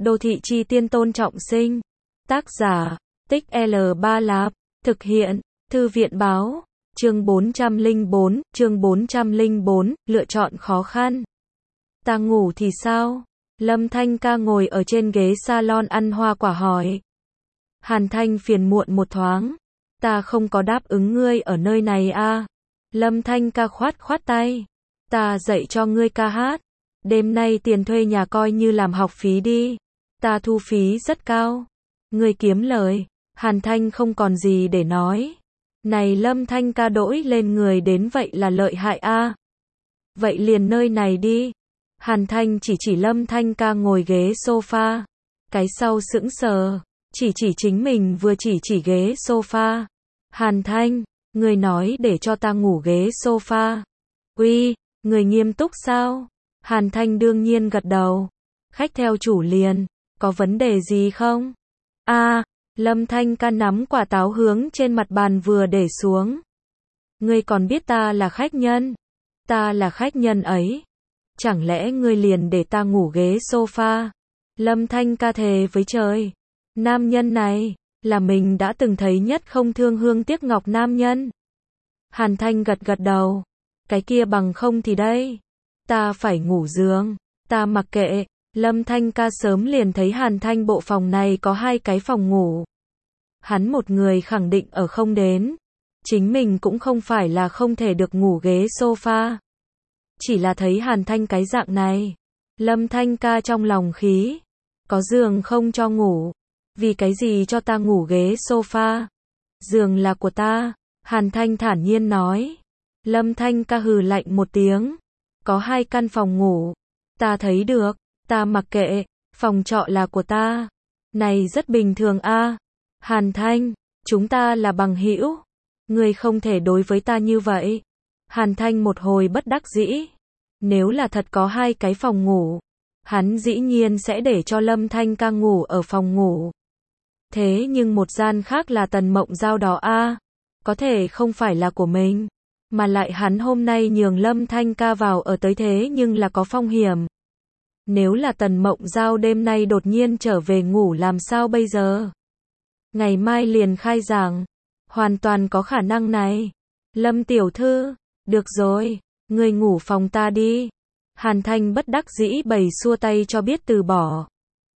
Đô thị chi tiên Tôn Trọng Sinh. Tác giả, Tích L3 Lạp. Thực hiện, Thư viện báo. Chương 404, lựa chọn khó khăn. Ta ngủ thì sao? Lâm Thanh Ca ngồi ở trên ghế salon ăn hoa quả hỏi. Hàn Thanh phiền muộn một thoáng. Ta không có đáp ứng ngươi ở nơi này à? Lâm Thanh Ca khoát khoát tay. Ta dạy cho ngươi ca hát. Đêm nay tiền thuê nhà coi như làm học phí đi. Ta thu phí rất cao. Ngươi kiếm lời. Hàn Thanh không còn gì để nói. Này Lâm Thanh Ca đỗi lên người đến vậy là lợi hại a. Vậy liền nơi này đi. Hàn Thanh chỉ Lâm Thanh Ca ngồi ghế sofa. Cái sau sững sờ. Chỉ chính mình vừa chỉ ghế sofa. Hàn Thanh, người nói để cho ta ngủ ghế sofa. Uy, người nghiêm túc sao? Hàn Thanh đương nhiên gật đầu. Khách theo chủ liền, có vấn đề gì không? Lâm Thanh Ca nắm quả táo hướng trên mặt bàn vừa để xuống. Ngươi còn biết ta là khách nhân? Ta là khách nhân ấy. Chẳng lẽ ngươi liền để ta ngủ ghế sofa? Lâm Thanh Ca thề với trời. Nam nhân này, là mình đã từng thấy nhất không thương hương tiếc ngọc nam nhân. Hàn Thanh gật đầu. Cái kia bằng không thì đây. Ta phải ngủ giường. Ta mặc kệ. Lâm Thanh Ca sớm liền thấy Hàn Thanh bộ phòng này có 2 cái phòng ngủ. Hắn một người khẳng định ở không đến. Chính mình cũng không phải là không thể được ngủ ghế sofa. Chỉ là thấy Hàn Thanh cái dạng này. Lâm Thanh Ca trong lòng khí. Có giường không cho ngủ. Vì cái gì cho ta ngủ ghế sofa? Giường là của ta. Hàn Thanh thản nhiên nói. Lâm Thanh Ca hừ lạnh một tiếng. Có 2 căn phòng ngủ. Ta thấy được. Ta mặc kệ. Phòng trọ là của ta. Này rất bình thường a. Hàn Thanh, chúng ta là bằng hữu. Ngươi không thể đối với ta như vậy. Hàn Thanh một hồi bất đắc dĩ. Nếu là thật có 2 cái phòng ngủ, hắn dĩ nhiên sẽ để cho Lâm Thanh Ca ngủ ở phòng ngủ. Thế nhưng một gian khác là Tần Mộng Giao đó a. Có thể không phải là của mình. Mà lại hắn hôm nay nhường Lâm Thanh Ca vào ở tới thế nhưng là có phong hiểm. Nếu là Tần Mộng Giao đêm nay đột nhiên trở về ngủ làm sao bây giờ? Ngày mai liền khai giảng. Hoàn toàn có khả năng này. Lâm tiểu thư, được rồi, ngươi ngủ phòng ta đi. Hàn Thanh bất đắc dĩ bày xua tay cho biết từ bỏ.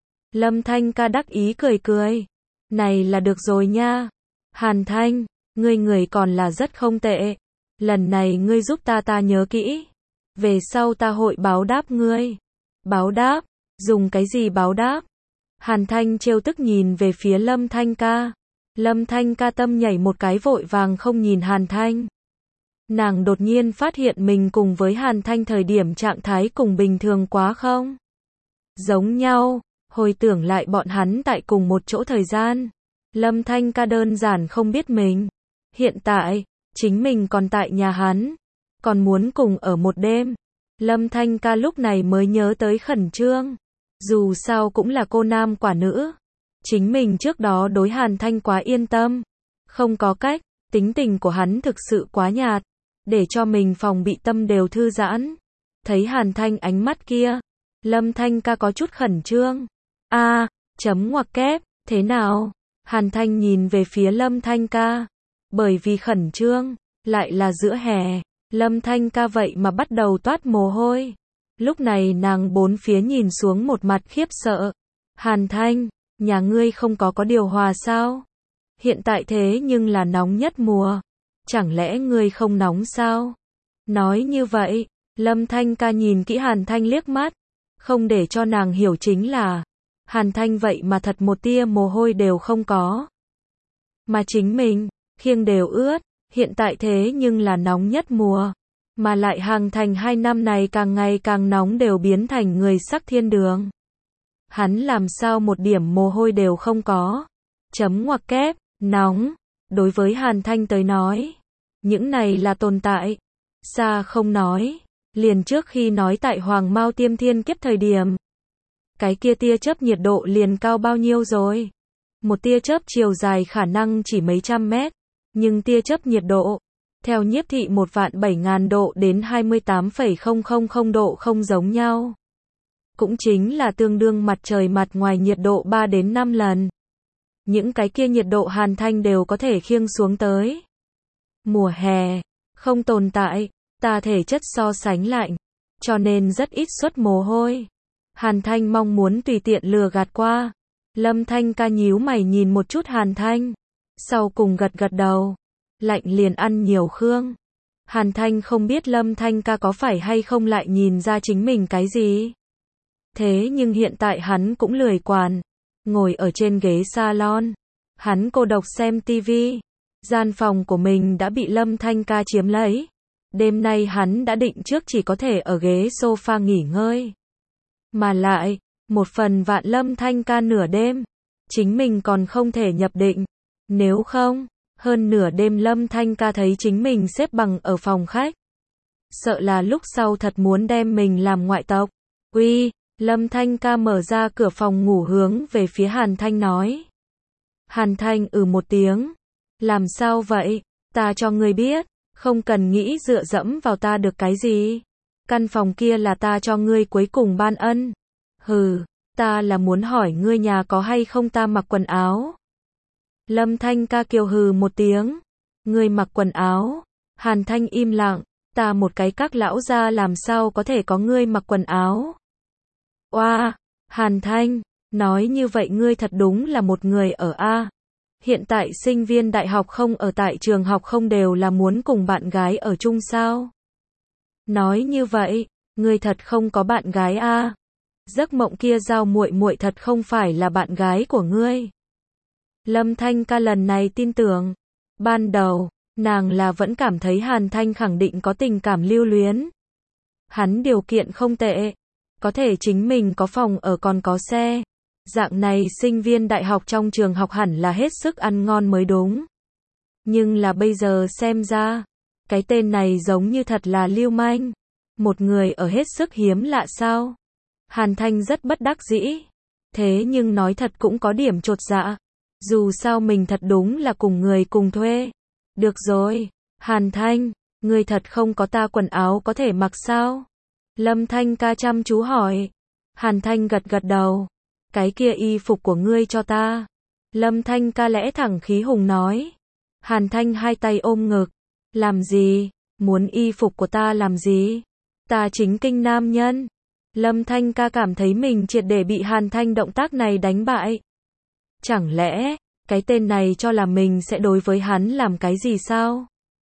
Lâm Thanh Ca đắc ý cười. Này là được rồi nha. Hàn Thanh, ngươi người còn là rất không tệ. Lần này ngươi giúp ta nhớ kỹ. Về sau ta hội báo đáp ngươi. Báo đáp? Dùng cái gì báo đáp? Hàn Thanh trêu tức nhìn về phía Lâm Thanh Ca. Lâm Thanh Ca tâm nhảy một cái vội vàng không nhìn Hàn Thanh. Nàng đột nhiên phát hiện mình cùng với Hàn Thanh thời điểm trạng thái cùng bình thường quá không? Giống nhau, hồi tưởng lại bọn hắn tại cùng một chỗ thời gian. Lâm Thanh Ca đơn giản không biết mình. Hiện tại, chính mình còn tại nhà hắn. Còn muốn cùng ở một đêm. Lâm Thanh Ca lúc này mới nhớ tới khẩn trương. Dù sao cũng là cô nam quả nữ. Chính mình trước đó đối Hàn Thanh quá yên tâm. Không có cách, tính tình của hắn thực sự quá nhạt. Để cho mình phòng bị tâm đều thư giãn. Thấy Hàn Thanh ánh mắt kia. Lâm Thanh Ca có chút khẩn trương. Chấm ngoặc kép, thế nào? Hàn Thanh nhìn về phía Lâm Thanh Ca. Bởi vì khẩn trương, lại là giữa hè. Lâm Thanh Ca vậy mà bắt đầu toát mồ hôi. Lúc này nàng bốn phía nhìn xuống một mặt khiếp sợ. Hàn Thanh, nhà ngươi không có điều hòa sao? Hiện tại thế nhưng là nóng nhất mùa. Chẳng lẽ ngươi không nóng sao? Nói như vậy, Lâm Thanh Ca nhìn kỹ Hàn Thanh liếc mắt. Không để cho nàng hiểu chính là, Hàn Thanh vậy mà thật một tia mồ hôi đều không có. Mà chính mình, khiêng đều ướt, hiện tại thế nhưng là nóng nhất mùa. Mà lại Hàn Thành 2 năm này càng ngày càng nóng đều biến thành người sắc thiên đường. Hắn làm sao một điểm mồ hôi đều không có. Chấm ngoặc kép, nóng. Đối với Hàn Thanh tới nói, những này là tồn tại. Xa không nói, liền trước khi nói tại Hoàng Mao Tiêm Thiên Kiếp thời điểm. Cái kia tia chớp nhiệt độ liền cao bao nhiêu rồi? Một tia chớp chiều dài khả năng chỉ mấy trăm mét. Nhưng tia chớp nhiệt độ, theo nhiếp thị 1.007.000 độ đến 28,000 độ không giống nhau. cũng chính là tương đương mặt trời mặt ngoài nhiệt độ 3 đến 5 lần. Những cái kia nhiệt độ Hàn Thanh đều có thể khiêng xuống tới. Mùa hè, không tồn tại, ta thể chất so sánh lạnh, cho nên rất ít xuất mồ hôi. Hàn Thanh mong muốn tùy tiện lừa gạt qua. Lâm Thanh ca nhíu mày nhìn một chút Hàn Thanh, sau cùng gật gật đầu. Lạnh liền ăn nhiều khương. Hàn Thanh không biết Lâm Thanh ca có phải hay không lại nhìn ra chính mình cái gì. Thế nhưng hiện tại hắn cũng lười quản, ngồi ở trên ghế salon, hắn cô độc xem tivi. Gian phòng của mình đã bị Lâm Thanh ca chiếm lấy. Đêm nay hắn đã định trước chỉ có thể ở ghế sofa nghỉ ngơi. Mà lại, một phần vạn Lâm Thanh ca nửa đêm, chính mình còn không thể nhập định. Nếu không, hơn nửa đêm Lâm Thanh ca thấy chính mình xếp bằng ở phòng khách. Sợ là lúc sau thật muốn đem mình làm ngoại tộc. Uy, Lâm Thanh ca mở ra cửa phòng ngủ hướng về phía Hàn Thanh nói. Hàn Thanh một tiếng. Làm sao vậy? Ta cho ngươi biết, không cần nghĩ dựa dẫm vào ta được cái gì. Căn phòng kia là ta cho ngươi cuối cùng ban ân. Hừ, ta là muốn hỏi ngươi nhà có hay không ta mặc quần áo. Lâm Thanh ca kiều hừ một tiếng. Ngươi mặc quần áo. Hàn Thanh im lặng, ta một cái các lão gia làm sao có thể có ngươi mặc quần áo. Oa, Hàn Thanh, nói như vậy ngươi thật đúng là một người ở A. Hiện tại sinh viên đại học không ở tại trường học không đều là muốn cùng bạn gái ở chung sao? Nói như vậy, ngươi thật không có bạn gái A. Giấc mộng kia Giao muội muội thật không phải là bạn gái của ngươi. Lâm Thanh ca lần này tin tưởng. Ban đầu, nàng là vẫn cảm thấy Hàn Thanh khẳng định có tình cảm lưu luyến. Hắn điều kiện không tệ, có thể chính mình có phòng ở còn có xe. Dạng này sinh viên đại học trong trường học hẳn là hết sức ăn ngon mới đúng. Nhưng là bây giờ xem ra, cái tên này giống như thật là lưu manh. Một người ở hết sức hiếm lạ sao? Hàn Thanh rất bất đắc dĩ. Thế nhưng nói thật cũng có điểm chột dạ. Dù sao mình thật đúng là cùng người cùng thuê. Được rồi, Hàn Thanh, ngươi thật không có ta quần áo có thể mặc sao? Lâm Thanh ca chăm chú hỏi. Hàn Thanh gật gật đầu. Cái kia y phục của ngươi cho ta. Lâm Thanh ca lẽ thẳng khí hùng nói. Hàn Thanh hai tay ôm ngực. Làm gì? Muốn y phục của ta làm gì? Ta chính kinh nam nhân. Lâm Thanh ca cảm thấy mình triệt để bị Hàn Thanh động tác này đánh bại. Chẳng lẽ, cái tên này cho là mình sẽ đối với hắn làm cái gì sao?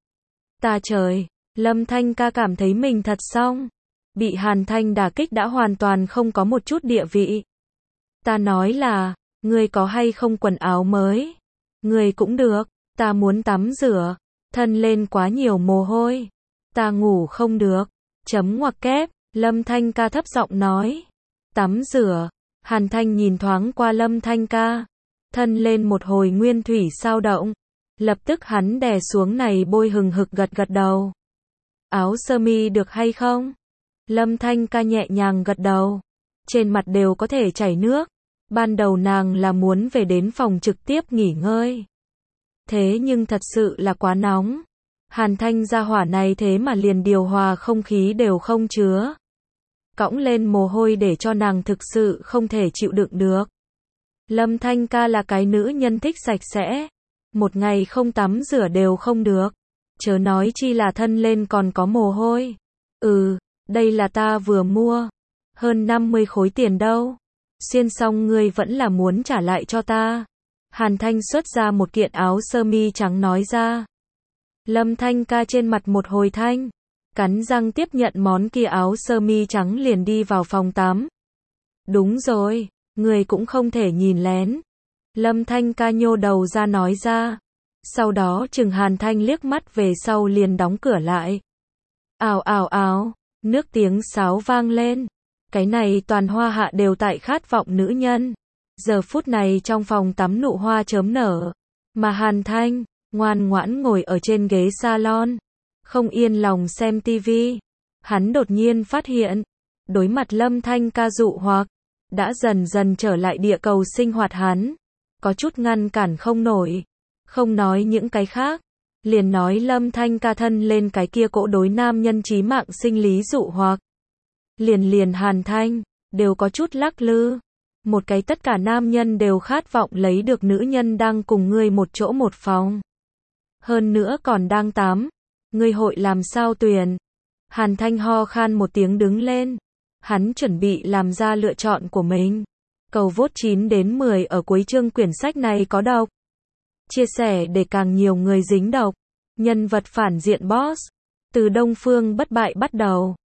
Ta trời, Lâm Thanh ca cảm thấy mình thật xong. Bị Hàn Thanh đả kích đã hoàn toàn không có một chút địa vị. Ta nói là, ngươi có hay không quần áo mới? Ngươi cũng được, ta muốn tắm rửa, thân lên quá nhiều mồ hôi. Ta ngủ không được. Chấm ngoặc kép, Lâm Thanh ca thấp giọng nói. Tắm rửa, Hàn Thanh nhìn thoáng qua Lâm Thanh ca. Thân lên một hồi nguyên thủy sao động. Lập tức hắn đè xuống này bôi hừng hực gật gật đầu. Áo sơ mi được hay không? Lâm Thanh ca nhẹ nhàng gật đầu. Trên mặt đều có thể chảy nước. Ban đầu nàng là muốn về đến phòng trực tiếp nghỉ ngơi. Thế nhưng thật sự là quá nóng. Hàn Thanh gia hỏa này thế mà liền điều hòa không khí đều không chứa. Cõng lên mồ hôi để cho nàng thực sự không thể chịu đựng được. Lâm Thanh ca là cái nữ nhân thích sạch sẽ. Một ngày không tắm rửa đều không được. Chớ nói chi là thân lên còn có mồ hôi. Đây là ta vừa mua. Hơn 50 khối tiền đâu. Xuyên xong ngươi vẫn là muốn trả lại cho ta. Hàn Thanh xuất ra một kiện áo sơ mi trắng nói ra. Lâm Thanh ca trên mặt một hồi thanh. Cắn răng tiếp nhận món kia áo sơ mi trắng liền đi vào phòng tắm. Đúng rồi, người cũng không thể nhìn lén. Lâm Thanh ca nhô đầu ra nói ra. Sau đó chừng Hàn Thanh liếc mắt về sau liền đóng cửa lại. Ào ào ào, nước tiếng sáo vang lên. Cái này toàn hoa hạ đều tại khát vọng nữ nhân. Giờ phút này trong phòng tắm nụ hoa chớm nở. Mà Hàn Thanh, ngoan ngoãn ngồi ở trên ghế salon. Không yên lòng xem tivi. Hắn đột nhiên phát hiện. Đối mặt Lâm Thanh ca dụ hoặc. Đã dần dần trở lại địa cầu sinh hoạt hắn. Có chút ngăn cản không nổi. Không nói những cái khác. Liền nói Lâm Thanh ca thân lên cái kia cỗ đối nam nhân chí mạng sinh lý dụ hoặc. Liền Hàn Thanh, đều có chút lắc lư. Một cái tất cả nam nhân đều khát vọng lấy được nữ nhân đang cùng ngươi một chỗ một phòng. Hơn nữa còn đang tắm. Ngươi hội làm sao tuyển? Hàn Thanh ho khan một tiếng đứng lên. Hắn chuẩn bị làm ra lựa chọn của mình. Cầu vote 9 đến 10 ở cuối chương quyển sách này có độc. Chia sẻ để càng nhiều người dính độc. Nhân vật phản diện boss. Từ Đông Phương bất bại bắt đầu.